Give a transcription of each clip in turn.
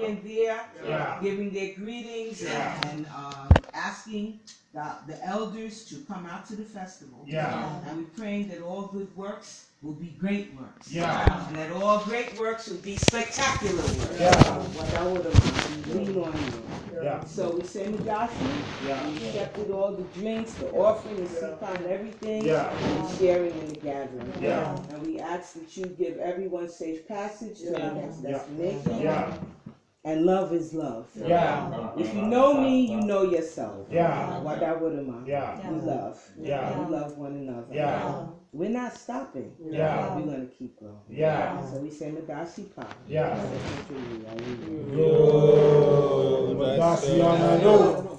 being there, Yeah. giving their greetings, Yeah. and asking the elders to come out to the festival. Yeah. And we're praying that all good works will be great works. Yeah. And that all great works will be spectacular works. Yeah. What I would have lean on you. Yeah. So we say Madashi, Yeah. we accepted all the drinks, the offering, the sikha, and everything. Yeah. And sharing in the gathering. Yeah. And we ask that you give everyone safe passage to the next destination. Yeah. And love is love. Yeah. If you know me, you know yourself. Yeah. Wadawudama. Yeah. We love. Yeah. We love one another. Yeah. We're not stopping. Yeah. We're going to keep going. Yeah. So we say Madashi Pa. Yeah. Yo. Madashi Anano.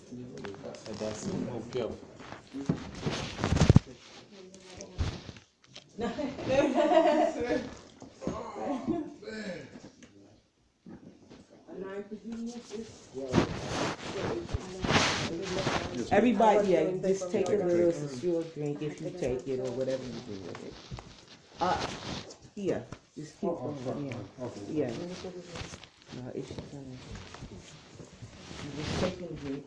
Everybody, yeah, just take a little secure drink if you take it or whatever you do with it. Here, just keep going. Yeah. No, it's gonna. Just take a drink.